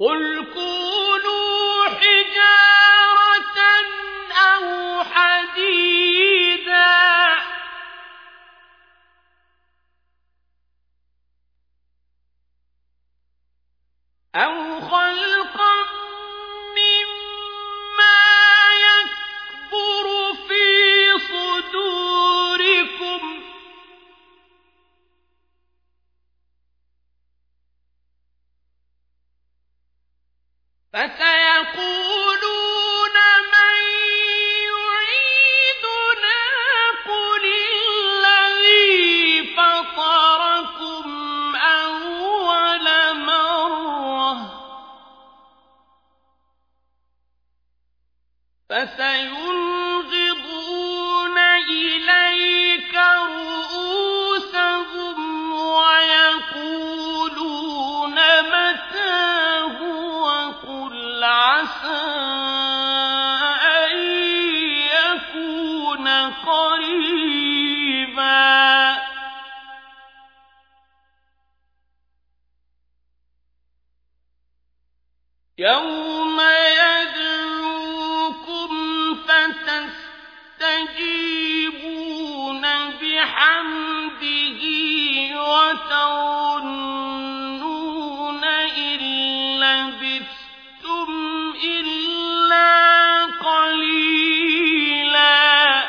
قل كونوا حجارة أو حديدا أو خلقا مما يكبر في صدوركم فسيقولون من يعيدنا قل الذي فطركم أول مرة فسينغضون إليك رؤوسهم ويقولون متى هو قل عسى أن يكون قريبا يوم يدعوكم فتستجيبون بحمده وتظنون إن لبثتم إلا قليلا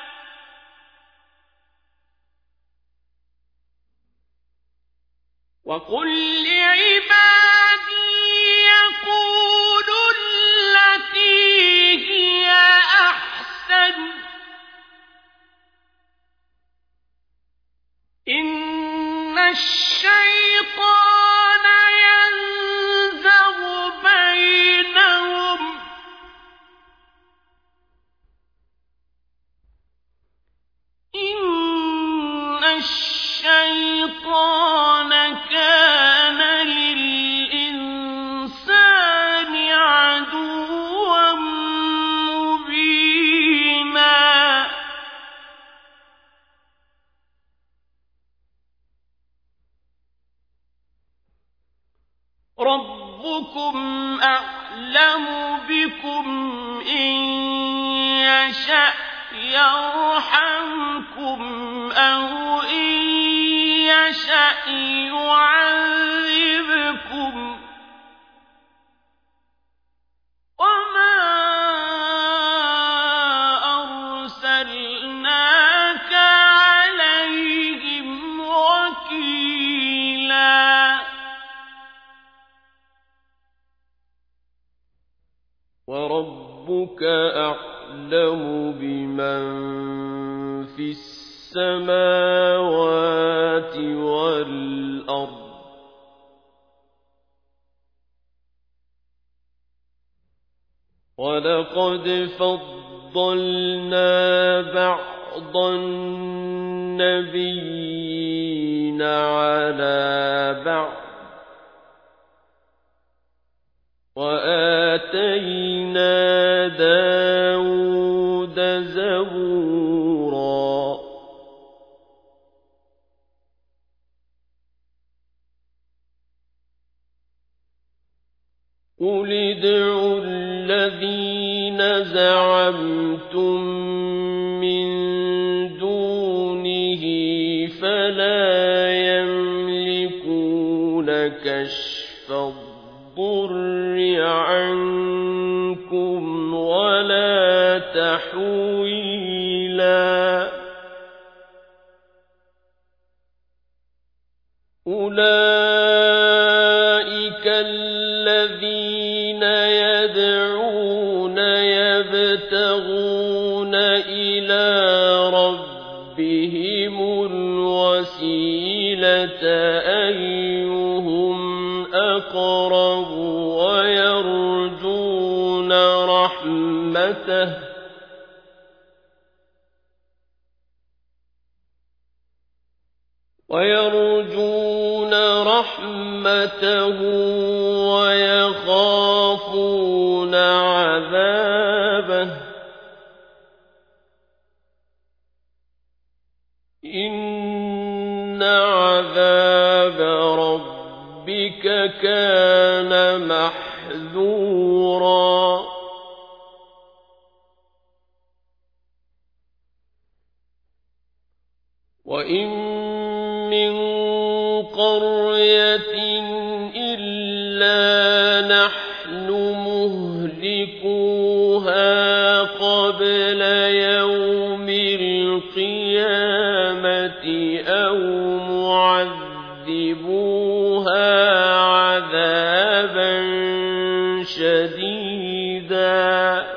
وقل لعبادي يقولوا التي هي أحسن إن الشيطان ينزغ بينهم إن الشيطان كان للإنسان عدوا مبينا ربكم أعلم بكم إن يشأ يرحمكم أو إن يشأ يعذبكم وما أرسلناك عليهم وكيلا وربك أعلم بمن في السماوات والأرض ولقد فضلنا بعض النبيين على بعض وآتينا داود زبورا قل ادعوا الذين زعمتم من دونه فلا يملكون كشف الضر عنكم ولا تحويلا أولئك الذين يدعون يبتغون إلى ربهم الوسيلة أيهم أقرب ويرجون رحمته ويخافون عذابه إن عذاب ربك كان محذورا وإن من قرية إلا نحن مهلكوها قبل يوم القيامة أو معذبوها عذابا شديدا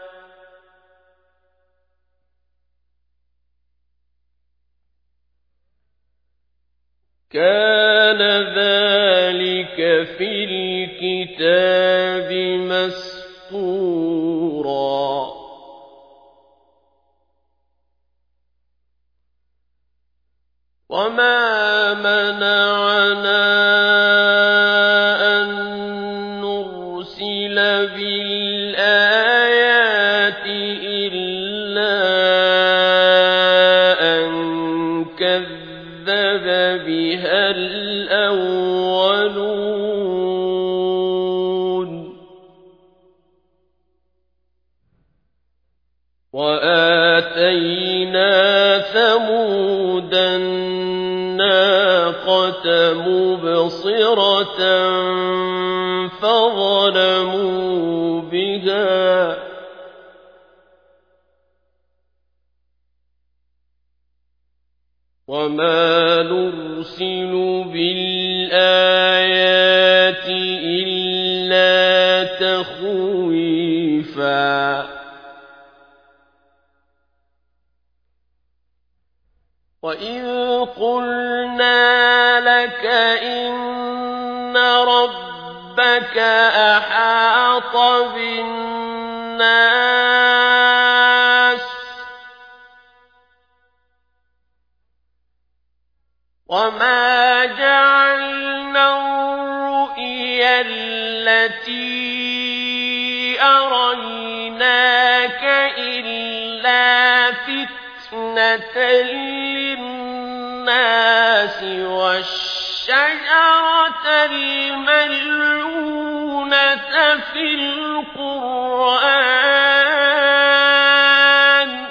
كان ذلك في الكتاب مسطورا وما منعنا أن نرسل بالآيات إلا أن كذب بها الأولون وآتينا ثمود الناقة مبصرة فظلموا بها وما نرسل بالآيات إلا تخويفا وإذ قلنا لك إن ربك أحاط بالناس وما جعلنا الرؤيا التي أريناك إلا فتنة للناس والشجرة الملعونة في القرآن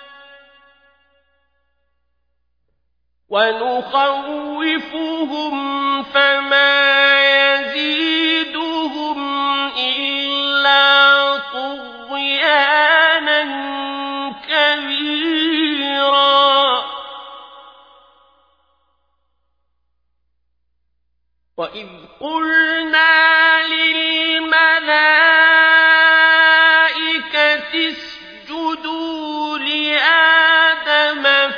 ونخوفهم فما يزيدهم إلا طغيانا كبيرا وإذ قلنا للملائكة اسجدوا لآدم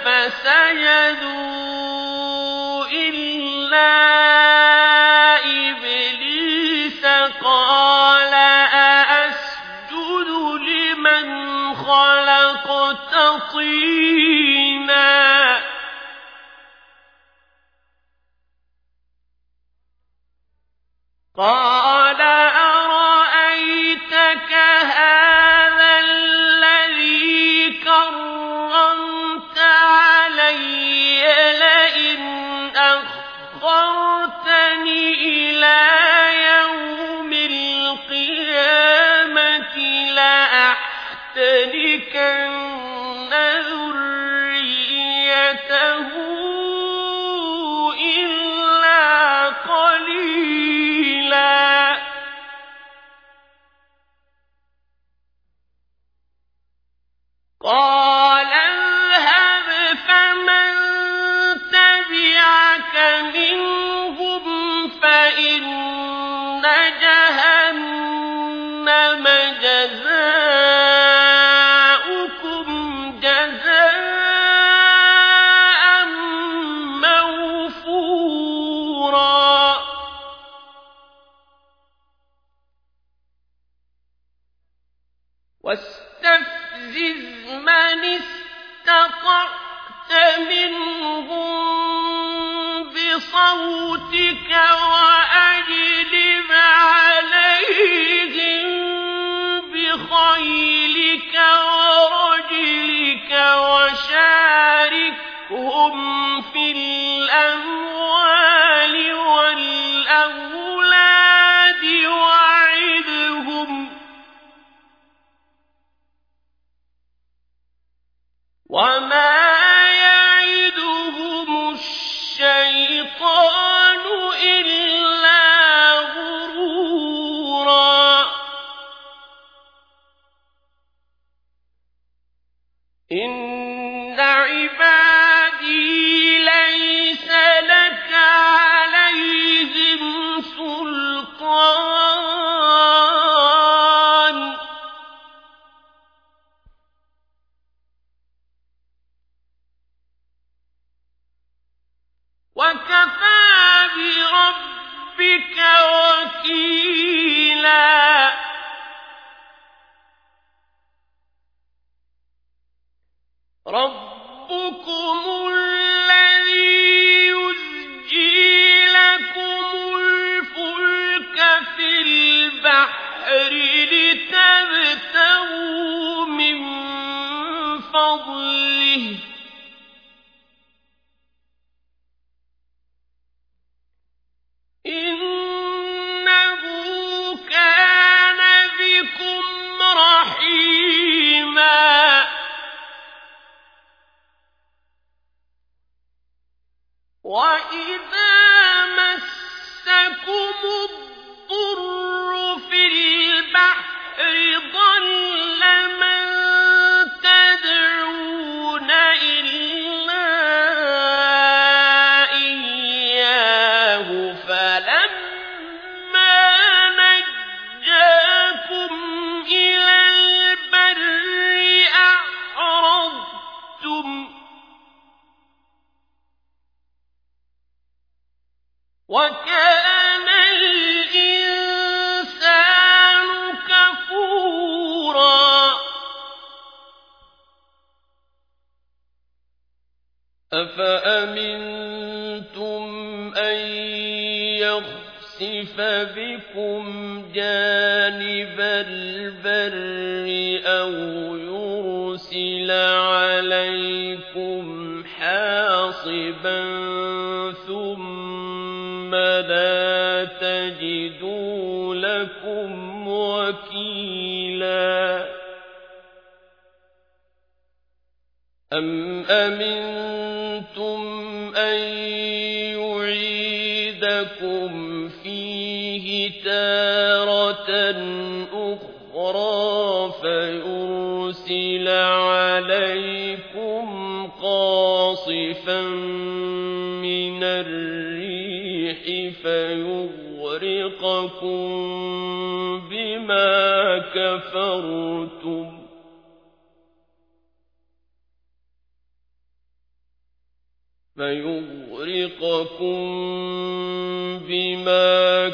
فسجدوا إلا إبليس قال أأسجد لمن خلقت طينا قال أرأيتك هذا الذي كرمت علي لئن أخرتني إلى يوم القيامة لأحتنكن ذريته إلا قليلا قال اذهب فمن تبعك منهم فإن جهنم جزاؤكم جزاء موفورا واستفزز من استطعت منهم بصوتك وأجلب عليهم بخيلك ورجلك وشاركهم في الأموال والأولاد البحر لتبتغوا من فضله إنه كان بكم رحيما وإذا مسكم الضر في البحر ضل من تدعون إلا إياه فلما نجاكم إلى البر أعرضتم وكان الإنسان كفورا أفأمنتم أن يخسف بكم جانب البر أو يرسل عليكم حاصبا ثم لا تجدوا لكم وكيلا أم أمنتم أن يعيدكم فيه تارة أخرى فيرسل عليكم قاصفا من الريح فيغرقكم بما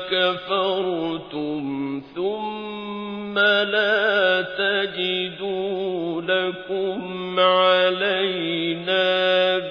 كفرتم ثم لا تجدوا لكم علينا